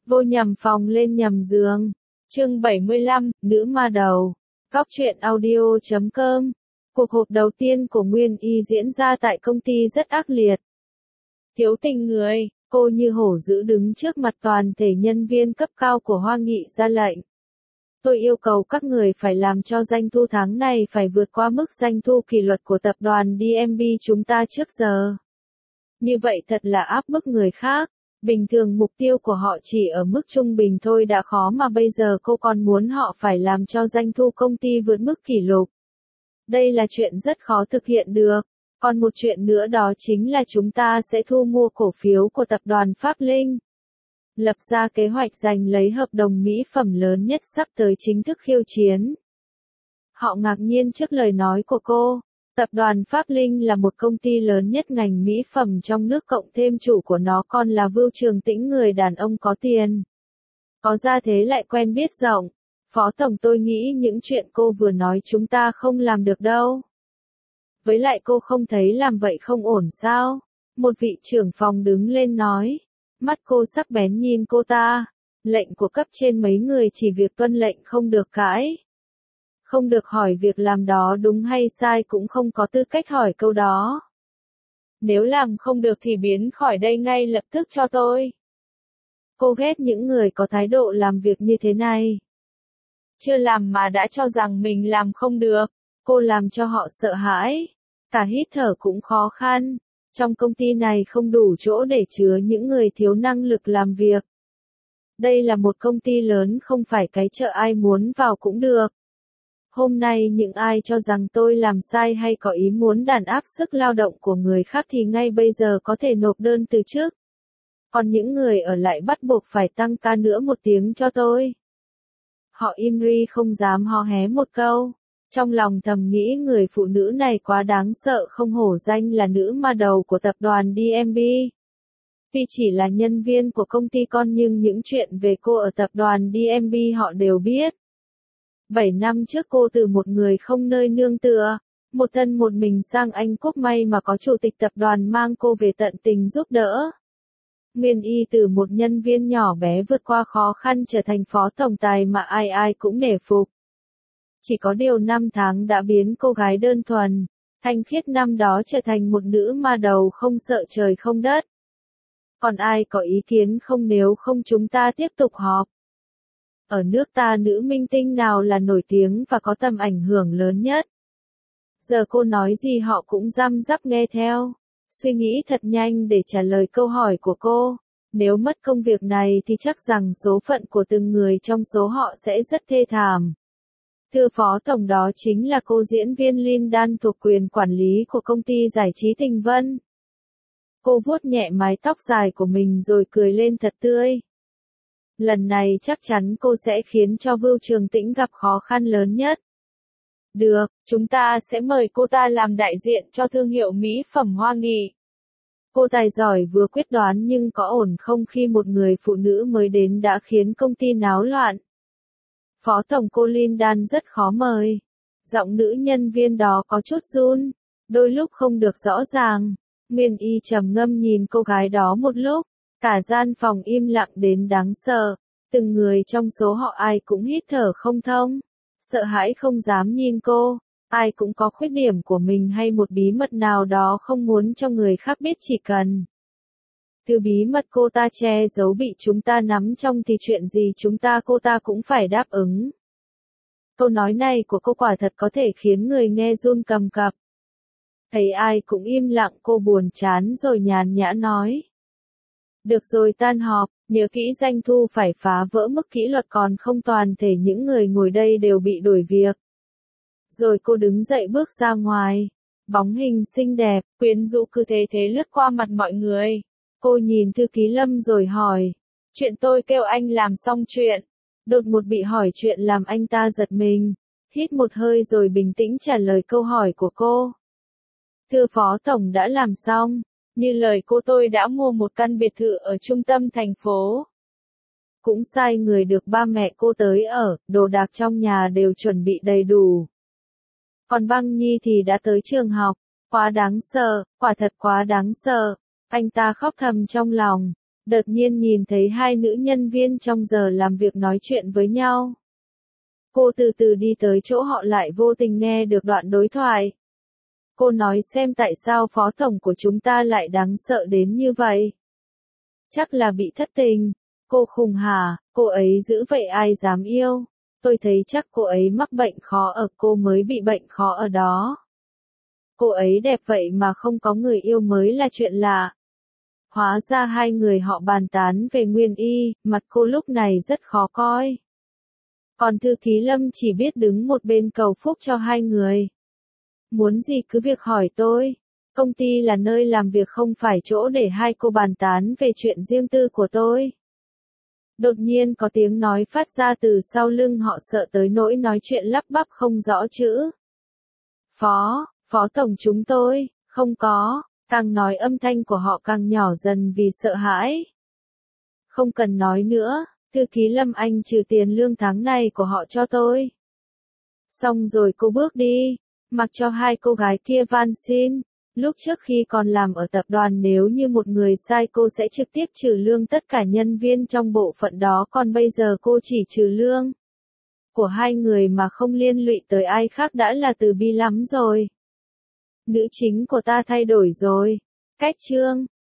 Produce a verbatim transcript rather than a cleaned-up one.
Vô nhầm phòng lên nhầm giường. Chương bảy mươi lăm, nữ ma đầu. Góc truyện audio chấm com. Cuộc họp đầu tiên của Nguyên Y diễn ra tại công ty rất ác liệt. Thiếu tình người, cô như hổ dữ đứng trước mặt toàn thể nhân viên cấp cao của Hoa Nghị ra lệnh. Tôi yêu cầu các người phải làm cho doanh thu tháng này phải vượt qua mức doanh thu kỷ luật của tập đoàn đê em bê chúng ta trước giờ. Như vậy thật là áp bức người khác. Bình thường mục tiêu của họ chỉ ở mức trung bình thôi đã khó mà bây giờ cô còn muốn họ phải làm cho doanh thu công ty vượt mức kỷ lục. Đây là chuyện rất khó thực hiện được. Còn một chuyện nữa đó chính là chúng ta sẽ thu mua cổ phiếu của tập đoàn Pháp Linh. Lập ra kế hoạch giành lấy hợp đồng mỹ phẩm lớn nhất sắp tới chính thức khiêu chiến. Họ ngạc nhiên trước lời nói của cô. Tập đoàn Pháp Linh là một công ty lớn nhất ngành mỹ phẩm trong nước cộng thêm chủ của nó còn là Vưu Trường Tĩnh, người đàn ông có tiền. Có ra thế lại quen biết rộng. Phó Tổng, tôi nghĩ những chuyện cô vừa nói chúng ta không làm được đâu. Với lại cô không thấy làm vậy không ổn sao? Một vị trưởng phòng đứng lên nói. Mắt cô sắc bén nhìn cô ta. Lệnh của cấp trên mấy người chỉ việc tuân lệnh không được cãi. Không được hỏi việc làm đó đúng hay sai, cũng không có tư cách hỏi câu đó. Nếu làm không được thì biến khỏi đây ngay lập tức cho tôi. Cô ghét những người có thái độ làm việc như thế này. Chưa làm mà đã cho rằng mình làm không được. Cô làm cho họ sợ hãi. Cả hít thở cũng khó khăn. Trong công ty này không đủ chỗ để chứa những người thiếu năng lực làm việc. Đây là một công ty lớn, không phải cái chợ ai muốn vào cũng được. Hôm nay những ai cho rằng tôi làm sai hay có ý muốn đàn áp sức lao động của người khác thì ngay bây giờ có thể nộp đơn từ chức. Còn những người ở lại bắt buộc phải tăng ca nữa một tiếng cho tôi. Họ im ri không dám hò hé một câu. Trong lòng thầm nghĩ người phụ nữ này quá đáng sợ, không hổ danh là nữ ma đầu của tập đoàn đê em bê. Tuy chỉ là nhân viên của công ty con nhưng những chuyện về cô ở tập đoàn đê em bê họ đều biết. Bảy năm trước cô từ một người không nơi nương tựa, một thân một mình sang Anh Quốc, may mà có chủ tịch tập đoàn mang cô về tận tình giúp đỡ. Nguyên Y từ một nhân viên nhỏ bé vượt qua khó khăn trở thành phó tổng tài mà ai ai cũng nể phục. Chỉ có điều năm tháng đã biến cô gái đơn thuần, thanh khiết năm đó trở thành một nữ ma đầu không sợ trời không đất. Còn ai có ý kiến không, nếu không chúng ta tiếp tục họp. Ở nước ta nữ minh tinh nào là nổi tiếng và có tầm ảnh hưởng lớn nhất? Giờ cô nói gì họ cũng răm rắp nghe theo. Suy nghĩ thật nhanh để trả lời câu hỏi của cô. Nếu mất công việc này thì chắc rằng số phận của từng người trong số họ sẽ rất thê thảm. Thưa Phó Tổng, đó chính là cô diễn viên Linh Dan thuộc quyền quản lý của công ty giải trí Tình Vân. Cô vuốt nhẹ mái tóc dài của mình rồi cười lên thật tươi. Lần này chắc chắn cô sẽ khiến cho Vưu Trường Tĩnh gặp khó khăn lớn nhất. Được, chúng ta sẽ mời cô ta làm đại diện cho thương hiệu mỹ phẩm Hoa Nghị. Cô tài giỏi vừa quyết đoán nhưng có ổn không khi một người phụ nữ mới đến đã khiến công ty náo loạn. Phó Tổng, cô Linh Dan rất khó mời. Giọng nữ nhân viên đó có chút run, đôi lúc không được rõ ràng. Nguyên Y trầm ngâm nhìn cô gái đó một lúc. Cả gian phòng im lặng đến đáng sợ, từng người trong số họ ai cũng hít thở không thông, sợ hãi không dám nhìn cô, ai cũng có khuyết điểm của mình hay một bí mật nào đó không muốn cho người khác biết, chỉ cần thứ bí mật cô ta che giấu bị chúng ta nắm trong thì chuyện gì chúng ta cô ta cũng phải đáp ứng. Câu nói này của cô quả thật có thể khiến người nghe run cầm cập. Thấy ai cũng im lặng, cô buồn chán rồi nhàn nhã nói. Được rồi, tan họp, nhớ kỹ doanh thu phải phá vỡ mức kỷ luật, còn không toàn thể những người ngồi đây đều bị đuổi việc. Rồi cô đứng dậy bước ra ngoài. Bóng hình xinh đẹp, quyến rũ cứ thế thế lướt qua mặt mọi người. Cô nhìn thư ký Lâm rồi hỏi. Chuyện tôi kêu anh làm xong chuyện. Đột ngột bị hỏi chuyện làm anh ta giật mình. Hít một hơi rồi bình tĩnh trả lời câu hỏi của cô. Thưa Phó Tổng, đã làm xong. Như lời cô, tôi đã mua một căn biệt thự ở trung tâm thành phố. Cũng sai người được ba mẹ cô tới ở, đồ đạc trong nhà đều chuẩn bị đầy đủ. Còn Băng Nhi thì đã tới trường học. Quá đáng sợ, quả thật quá đáng sợ. Anh ta khóc thầm trong lòng. Đột nhiên nhìn thấy hai nữ nhân viên trong giờ làm việc nói chuyện với nhau. Cô từ từ đi tới chỗ họ lại vô tình nghe được đoạn đối thoại. Cô nói xem tại sao phó tổng của chúng ta lại đáng sợ đến như vậy. Chắc là bị thất tình. Cô khùng hả, cô ấy dữ vậy ai dám yêu. Tôi thấy chắc cô ấy mắc bệnh khó ở, cô mới bị bệnh khó ở đó. Cô ấy đẹp vậy mà không có người yêu mới là chuyện lạ. Hóa ra hai người họ bàn tán về Nguyên Y, mặt cô lúc này rất khó coi. Còn thư ký Lâm chỉ biết đứng một bên cầu phúc cho hai người. Muốn gì cứ việc hỏi tôi. Công ty là nơi làm việc không phải chỗ để hai cô bàn tán về chuyện riêng tư của tôi. Đột nhiên có tiếng nói phát ra từ sau lưng họ sợ tới nỗi nói chuyện lắp bắp không rõ chữ. Phó, phó tổng chúng tôi, không có, càng nói âm thanh của họ càng nhỏ dần vì sợ hãi. Không cần nói nữa, thư ký Lâm anh trừ tiền lương tháng này của họ cho tôi. Xong rồi cô bước đi, mặc cho hai cô gái kia van xin. Lúc trước khi còn làm ở tập đoàn nếu như một người sai cô sẽ trực tiếp trừ lương tất cả nhân viên trong bộ phận đó, còn bây giờ cô chỉ trừ lương của hai người mà không liên lụy tới ai khác đã là từ bi lắm rồi. Nữ chính của ta thay đổi rồi. Cách chương